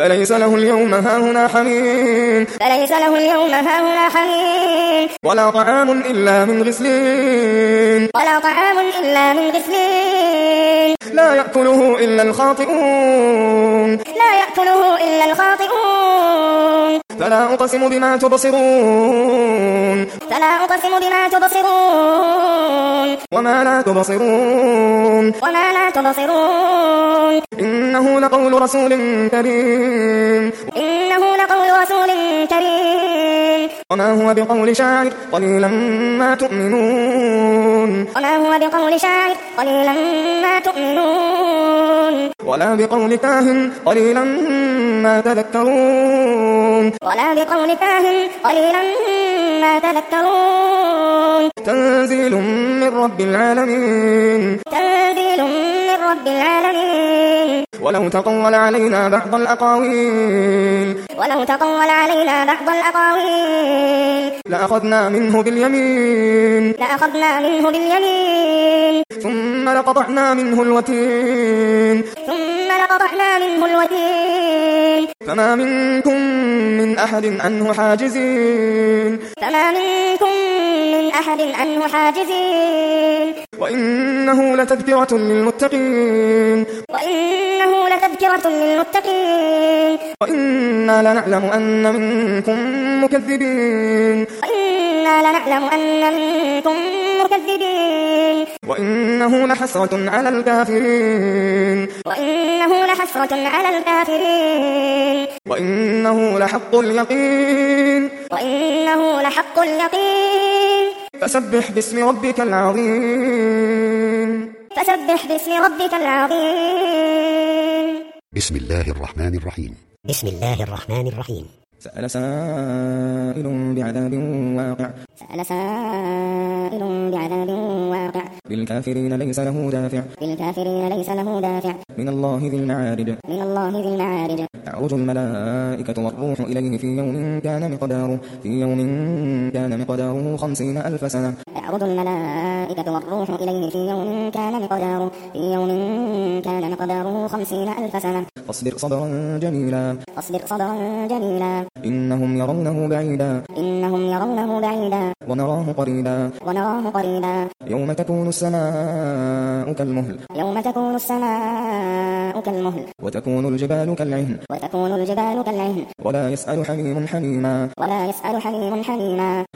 فليس له اليوم هاهنا حميم ولا طعام إلا من غسلين لا يأكله إلا الخاطئون فلا أقسم بما تبصرون وما لا تبصرون إنه لقول رسول كريم وما هو بقول شاعر قليلا ما تؤمنون ولا بقول كاهن قليلا ما تذكرون تنزيل من رب العالمين ولو تقول علينا بعض الأقاويل لأخذنا منه باليمين ثم لقطعنا منه الوتين فما منكم من أحد عنه حاجزين وإنه لتذكرة للمتقين وإنا لنعلم أن منكم مكذبين وإنه لحسرة على الكافرين وإنه لحق اليقين فسبح باسم ربك العظيم بسم الله الرحمن الرحيم سأل سائل بعذاب واقع للكافرين ليس له دافع من الله ذي المعارج تعرج الملائكة والروح إليه في يوم كان مقداره 50,000 سنة فاصبر صبرا جميلا إنهم يرونه بعيدا ونراه قريبا يوم تكون السماء كالمهل وتكون الجبال كالعهن ولا يسأل حميم حميما